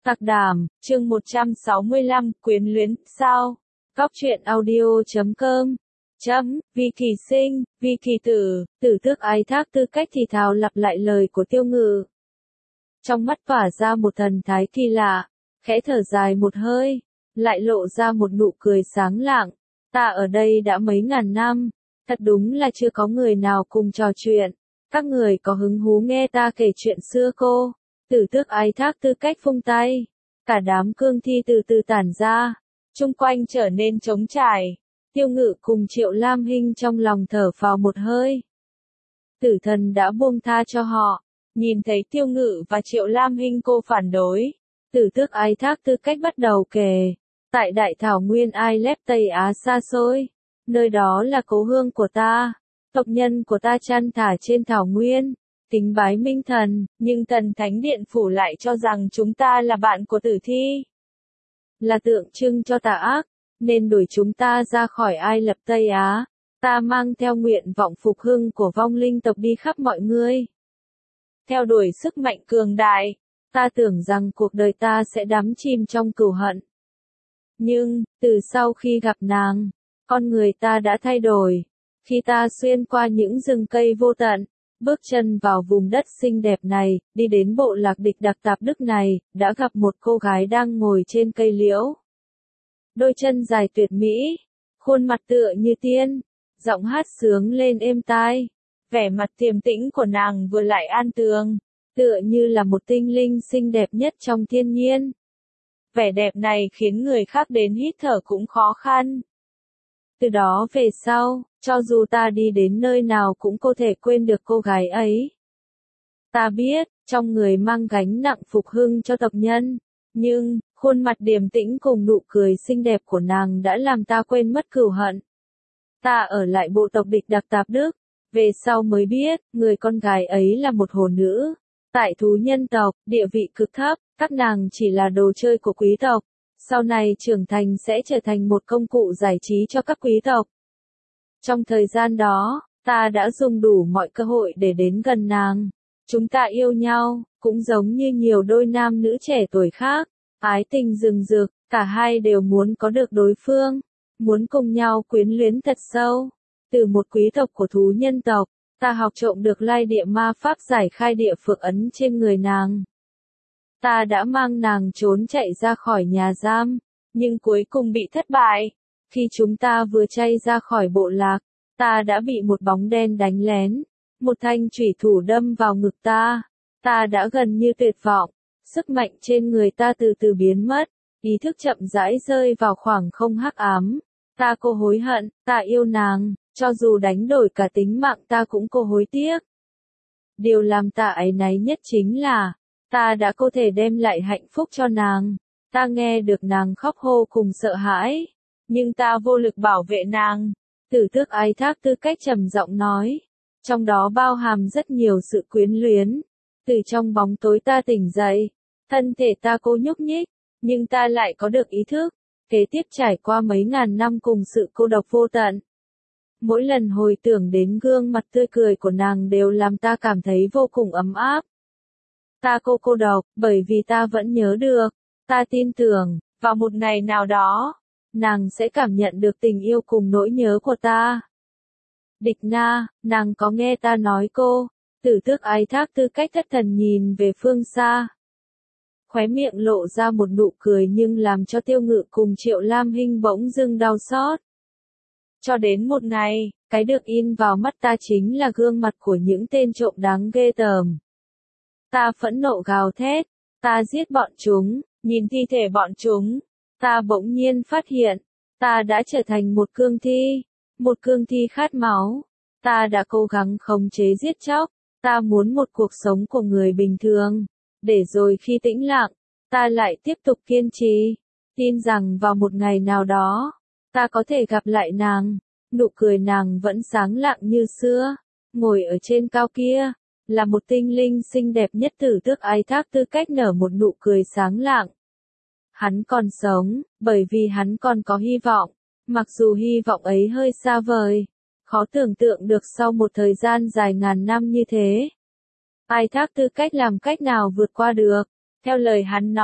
Tạc Đàm, chương 165, quyến luyến, sao? Cóc truyện audio.com. Vi Kỳ Sinh, Vi Kỳ Tử, Tử Tước ái thác tư cách thì thào lặp lại lời của Tiêu Ngự. Trong mắt tỏa ra một thần thái kỳ lạ, khẽ thở dài một hơi, lại lộ ra một nụ cười sáng lạng. Ta ở đây đã mấy ngàn năm, thật đúng là chưa có người nào cùng trò chuyện. Các người có hứng thú nghe ta kể chuyện xưa cô? Tử Tước ái thác tư cách vung tay, cả đám cương thi từ từ tản ra, chung quanh trở nên trống trải. Tiêu Ngự cùng Triệu Lam Hinh trong lòng thở phào một hơi. Tử thần đã buông tha cho họ. Nhìn thấy Tiêu Ngự và Triệu Lam Hinh cô phản đối, Tử Tước ái thác tư cách bắt đầu kể. Tại đại thảo nguyên Ai Lép Tây Á xa xôi, nơi đó là cố hương của ta. Tộc nhân của ta chăn thả trên thảo nguyên, kính bái minh thần, nhưng thần thánh điện phủ lại cho rằng chúng ta là bạn của tử thi. Là tượng trưng cho tà ác, nên đuổi chúng ta ra khỏi Ai Lập Tây Á. Ta mang theo nguyện vọng phục hưng của vong linh tộc đi khắp mọi người. Theo đuổi sức mạnh cường đại, ta tưởng rằng cuộc đời ta sẽ đắm chìm trong cừu hận. Nhưng, từ sau khi gặp nàng, con người ta đã thay đổi. Khi ta xuyên qua những rừng cây vô tận, bước chân vào vùng đất xinh đẹp này, đi đến bộ lạc địch đặc tạp Đức này, đã gặp một cô gái đang ngồi trên cây liễu. Đôi chân dài tuyệt mỹ, khuôn mặt tựa như tiên, giọng hát sướng lên êm tai. Vẻ mặt điềm tĩnh của nàng vừa lại an tường, tựa như là một tinh linh xinh đẹp nhất trong thiên nhiên. Vẻ đẹp này khiến người khác đến hít thở cũng khó khăn. Từ đó về sau, cho dù ta đi đến nơi nào cũng có thể quên được cô gái ấy. Ta biết, trong người mang gánh nặng phục hưng cho tộc nhân, nhưng, khuôn mặt điềm tĩnh cùng nụ cười xinh đẹp của nàng đã làm ta quên mất cừu hận. Ta ở lại bộ tộc địch đặc tạp Đức, về sau mới biết, người con gái ấy là một hồ nữ. Tại thú nhân tộc, địa vị cực thấp, các nàng chỉ là đồ chơi của quý tộc. Sau này trưởng thành sẽ trở thành một công cụ giải trí cho các quý tộc. Trong thời gian đó, ta đã dùng đủ mọi cơ hội để đến gần nàng. Chúng ta yêu nhau, cũng giống như nhiều đôi nam nữ trẻ tuổi khác. Ái tình rừng rực, cả hai đều muốn có được đối phương. Muốn cùng nhau quyến luyến thật sâu. Từ một quý tộc của thú nhân tộc, ta học trộm được lai địa ma pháp giải khai địa phượng ấn trên người nàng. Ta đã mang nàng trốn chạy ra khỏi nhà giam, nhưng cuối cùng bị thất bại. Khi chúng ta vừa chay ra khỏi bộ lạc, ta đã bị một bóng đen đánh lén. Một thanh chủy thủ đâm vào ngực ta. Ta đã gần như tuyệt vọng. Sức mạnh trên người ta từ từ biến mất. Ý thức chậm rãi rơi vào khoảng không hắc ám. Ta cô hối hận, ta yêu nàng. Cho dù đánh đổi cả tính mạng ta cũng cô hối tiếc. Điều làm ta áy náy nhất chính là, ta đã có thể đem lại hạnh phúc cho nàng. Ta nghe được nàng khóc hô cùng sợ hãi. Nhưng ta vô lực bảo vệ nàng. Tử Tước ái thác tư cách trầm giọng nói. Trong đó bao hàm rất nhiều sự quyến luyến. Từ trong bóng tối ta tỉnh dậy. Thân thể ta cô nhúc nhích. Nhưng ta lại có được ý thức. Kế tiếp trải qua mấy ngàn năm cùng sự cô độc vô tận. Mỗi lần hồi tưởng đến gương mặt tươi cười của nàng đều làm ta cảm thấy vô cùng ấm áp. Ta cô độc, bởi vì ta vẫn nhớ được. Ta tin tưởng, vào một ngày nào đó, nàng sẽ cảm nhận được tình yêu cùng nỗi nhớ của ta. Địch Na, nàng có nghe ta nói cô? Tử Tước ái thác tư cách thất thần nhìn về phương xa. Khóe miệng lộ ra một nụ cười nhưng làm cho Tiêu Ngự cùng Triệu Lam Hinh bỗng dưng đau xót. Cho đến một ngày, cái được in vào mắt ta chính là gương mặt của những tên trộm đáng ghê tởm. Ta phẫn nộ gào thét, ta giết bọn chúng, nhìn thi thể bọn chúng, ta bỗng nhiên phát hiện, ta đã trở thành một cương thi khát máu. Ta đã cố gắng khống chế giết chóc, ta muốn một cuộc sống của người bình thường, để rồi khi tĩnh lặng, ta lại tiếp tục kiên trì, tin rằng vào một ngày nào đó, ta có thể gặp lại nàng. Nụ cười nàng vẫn sáng lạng như xưa, ngồi ở trên cao kia, là một tinh linh xinh đẹp nhất. Tử Tước ái thác tư cách nở một nụ cười sáng lạng. Hắn còn sống, bởi vì hắn còn có hy vọng, mặc dù hy vọng ấy hơi xa vời, khó tưởng tượng được sau một thời gian dài ngàn năm như thế. Ái thác tư cách làm cách nào vượt qua được, theo lời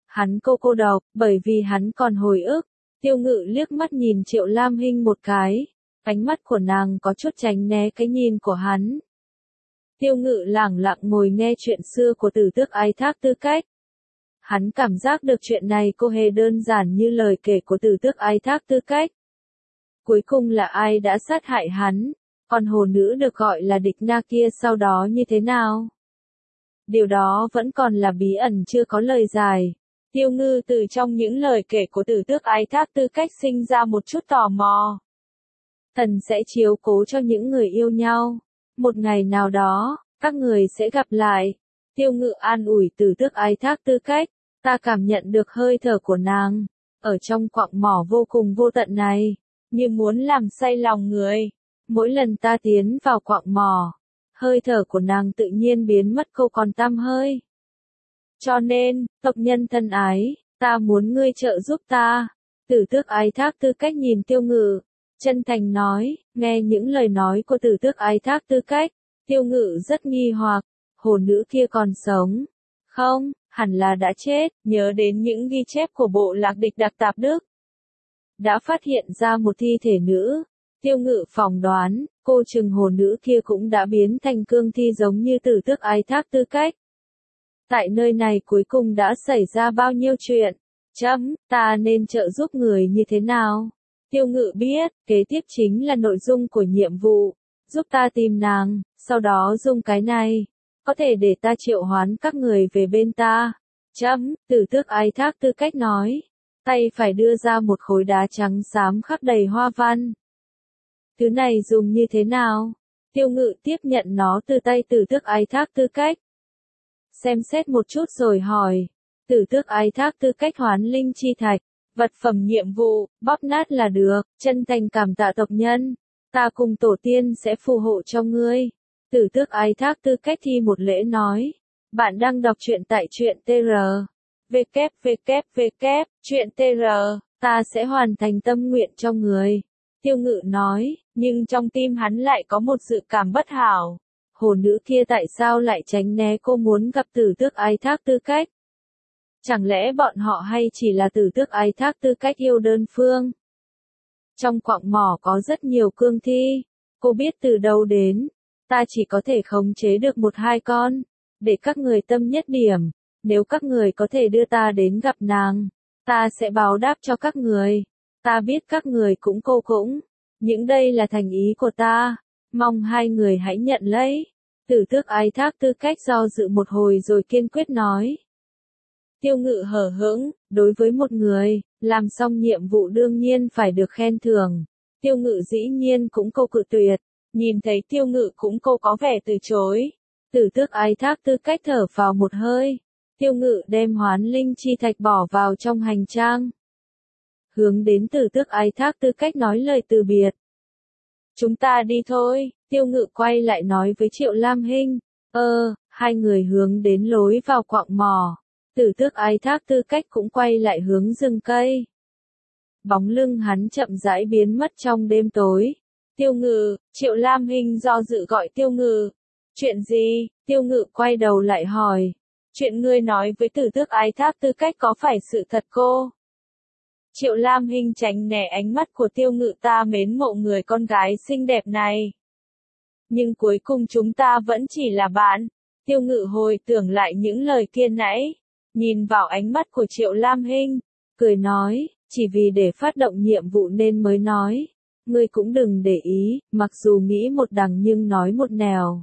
Hắn cô độc, bởi vì hắn còn hồi ức. Tiêu Ngự liếc mắt nhìn Triệu Lam Hinh một cái, ánh mắt của nàng có chút tránh né cái nhìn của hắn. Tiêu Ngự lẳng lặng ngồi nghe chuyện xưa của Tử Tước Ái Thác Tư Cách. Hắn cảm giác được chuyện này cô hề đơn giản như lời kể của Tử Tước Ái Thác Tư Cách. Cuối cùng là ai đã sát hại hắn, còn hồ nữ được gọi là Địch Na kia sau đó như thế nào? Điều đó vẫn còn là bí ẩn chưa có lời giải. Tiêu Ngư từ trong những lời kể của Tử Tước Ái Thác Tư Cách sinh ra một chút tò mò. Thần sẽ chiếu cố cho những người yêu nhau. Một ngày nào đó, các người sẽ gặp lại. Tiêu Ngự an ủi Tử Tước Ái Thác Tư Cách. Ta cảm nhận được hơi thở của nàng, ở trong quặng mỏ vô cùng vô tận này, như muốn làm say lòng người. Mỗi lần ta tiến vào quặng mỏ, hơi thở của nàng tự nhiên biến mất không còn tăm hơi. Cho nên, tộc nhân thân ái, ta muốn ngươi trợ giúp ta. Tử Tước Ái Thác Tư Cách nhìn Tiêu Ngự, chân thành nói. Nghe những lời nói của Tử Tước Ái Thác Tư Cách, Tiêu Ngự rất nghi hoặc, hồ nữ kia còn sống? Không, hẳn là đã chết. Nhớ đến những ghi chép của bộ lạc Địch Đặc Tạp Đức, đã phát hiện ra một thi thể nữ. Tiêu Ngự phỏng đoán, cô chừng hồ nữ kia cũng đã biến thành cương thi giống như Tử Tước Ái Thác Tư Cách. Tại nơi này cuối cùng đã xảy ra bao nhiêu chuyện? Ta nên trợ giúp người như thế nào? Tiêu Ngự biết, kế tiếp chính là nội dung của nhiệm vụ. Giúp ta tìm nàng, sau đó dùng cái này. Có thể để ta triệu hoán các người về bên ta. Tử Tước Ái Thác Tư Cách nói. Tay phải đưa ra một khối đá trắng xám khắc đầy hoa văn. Thứ này dùng như thế nào? Tiêu Ngự tiếp nhận nó từ tay Tử Tước Ái Thác Tư Cách. Xem xét một chút rồi hỏi. Tử Tước Ái Thác Tư Cách hoán linh chi thạch. Vật phẩm nhiệm vụ, bóp nát là được. Chân thành cảm tạ tộc nhân. Ta cùng tổ tiên sẽ phù hộ cho ngươi. Tử Tước Ái Thác Tư Cách thi một lễ nói. Bạn đang đọc truyện tại truyện tr. Truyện tr. Ta sẽ hoàn thành tâm nguyện cho người. Tiêu Ngự nói, nhưng trong tim hắn lại có một dự cảm bất hảo. Hồ nữ kia tại sao lại tránh né cô muốn gặp Tử Tước Ái Thác Tư Cách? Chẳng lẽ bọn họ hay chỉ là Tử Tước Ái Thác Tư Cách yêu đơn phương? Trong quặng mỏ có rất nhiều cương thi. Cô biết từ đâu đến. Ta chỉ có thể khống chế được 1-2 con. Để các người tâm nhất điểm. Nếu các người có thể đưa ta đến gặp nàng, ta sẽ báo đáp cho các người. Ta biết các người cũng cũng. Những đây là thành ý của ta. Mong hai người hãy nhận lấy. Tử Tước Ái Thác Tư Cách do dự một hồi rồi kiên quyết nói. Tiêu Ngự hờ hững, đối với một người, làm xong nhiệm vụ đương nhiên phải được khen thưởng. Tiêu Ngự dĩ nhiên cũng cự tuyệt. Nhìn thấy Tiêu Ngự cũng có vẻ từ chối. Tử Tước Ái Thác Tư Cách thở vào một hơi. Tiêu Ngự đem hoán linh chi thạch bỏ vào trong hành trang. Hướng đến Tử Tước Ái Thác Tư Cách nói lời từ biệt. Chúng ta đi thôi. Tiêu Ngự quay lại nói với Triệu Lam Hinh. Hai người hướng đến lối vào quặng mỏ. Tử Tước Ái Thác Tư Cách cũng quay lại hướng rừng cây. Bóng lưng hắn chậm rãi biến mất trong đêm tối. Tiêu Ngự, Triệu Lam Hinh do dự gọi Tiêu Ngự. Chuyện gì? Tiêu Ngự quay đầu lại hỏi. Chuyện ngươi nói với Tử Tước Ái Thác Tư Cách có phải sự thật cô? Triệu Lam Hinh tránh né ánh mắt của Tiêu Ngự, ta mến mộ người con gái xinh đẹp này. Nhưng cuối cùng chúng ta vẫn chỉ là bạn. Tiêu Ngự hồi tưởng lại những lời kia nãy. Nhìn vào ánh mắt của Triệu Lam Hinh. Cười nói, chỉ vì để phát động nhiệm vụ nên mới nói. Ngươi cũng đừng để ý, mặc dù nghĩ một đằng nhưng nói một nẻo.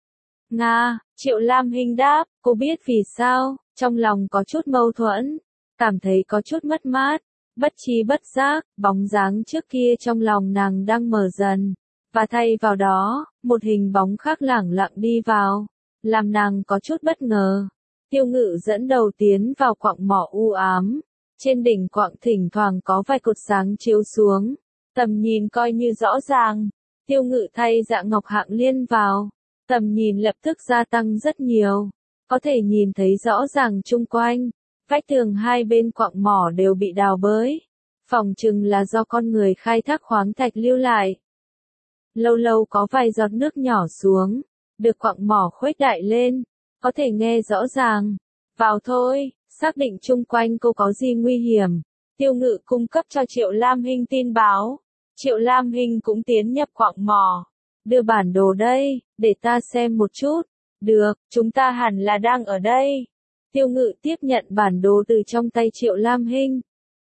Nga, Triệu Lam Hinh đáp, cô biết vì sao, trong lòng có chút mâu thuẫn, cảm thấy có chút mất mát, bất tri bất giác, bóng dáng trước kia trong lòng nàng đang mờ dần, và thay vào đó, một hình bóng khác lẳng lặng đi vào, làm nàng có chút bất ngờ. Tiêu Ngự dẫn đầu tiến vào quặng mỏ u ám, trên đỉnh quặng thỉnh thoảng có vài cột sáng chiếu xuống, tầm nhìn coi như rõ ràng. Tiêu Ngự thay Dạ Ngọc Hạng Liên vào. Tầm nhìn lập tức gia tăng rất nhiều. Có thể nhìn thấy rõ ràng chung quanh. Vách tường hai bên quặng mỏ đều bị đào bới. Phỏng chừng là do con người khai thác khoáng thạch lưu lại. Lâu lâu có vài giọt nước nhỏ xuống. Được quặng mỏ khuếch đại lên. Có thể nghe rõ ràng. Vào thôi. Xác định chung quanh cô có gì nguy hiểm, Tiêu Ngự cung cấp cho Triệu Lam Hinh tin báo. Triệu Lam Hinh cũng tiến nhập quặng mỏ. Đưa bản đồ đây, để ta xem một chút. Được, chúng ta hẳn là đang ở đây. Tiêu Ngự tiếp nhận bản đồ từ trong tay Triệu Lam Hinh.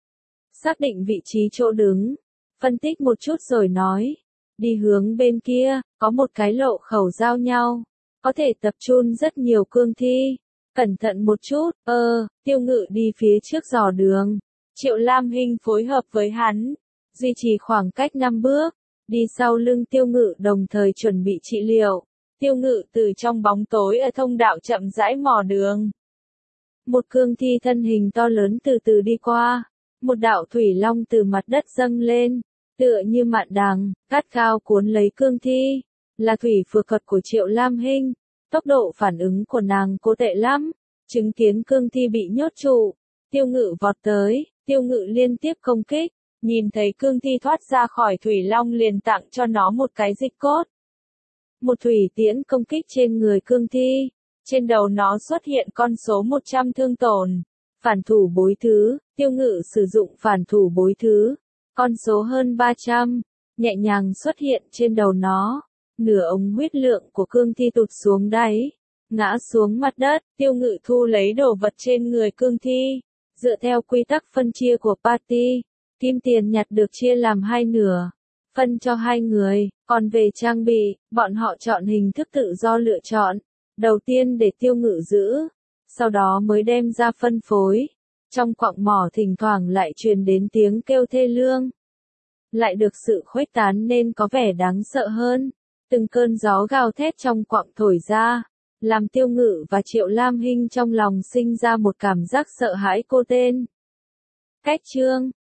Xác định vị trí chỗ đứng. Phân tích một chút rồi nói. Đi hướng bên kia, có một cái lộ khẩu giao nhau. Có thể tập trung rất nhiều cương thi. Cẩn thận một chút, Tiêu Ngự đi phía trước dò đường. Triệu Lam Hinh phối hợp với hắn. Duy trì khoảng cách 5 bước. Đi sau lưng Tiêu Ngự đồng thời chuẩn bị trị liệu. Tiêu Ngự từ trong bóng tối ở thông đạo chậm rãi mò đường. Một cương thi thân hình to lớn từ từ đi qua. Một đạo thủy long từ mặt đất dâng lên. Tựa như mạn đằng, cát cao cuốn lấy cương thi. Là thủy phược thuật của Triệu Lam Hinh. Tốc độ phản ứng của nàng cô tệ lắm. Chứng kiến cương thi bị nhốt trụ. Tiêu Ngự vọt tới. Tiêu Ngự liên tiếp công kích. Nhìn thấy cương thi thoát ra khỏi thủy long liền tặng cho nó một cái dịch cốt. Một thủy tiễn công kích trên người cương thi. Trên đầu nó xuất hiện con số 100 thương tổn. Phản thủ bối thứ. Tiêu Ngự sử dụng phản thủ bối thứ. Con số hơn 300. Nhẹ nhàng xuất hiện trên đầu nó. Nửa ống huyết lượng của cương thi tụt xuống đáy. Ngã xuống mặt đất. Tiêu Ngự thu lấy đồ vật trên người cương thi. Dựa theo quy tắc phân chia của party. Kim tiền nhặt được chia làm 2 nửa. Phân cho 2 người. Còn về trang bị, bọn họ chọn hình thức tự do lựa chọn. Đầu tiên để Tiêu Ngự giữ. Sau đó mới đem ra phân phối. Trong quặng mỏ thỉnh thoảng lại truyền đến tiếng kêu thê lương. Lại được sự khuếch tán nên có vẻ đáng sợ hơn. Từng cơn gió gào thét trong quặng thổi ra. Làm Tiêu Ngự và Triệu Lam Hinh trong lòng sinh ra một cảm giác sợ hãi cô tên. Cách chương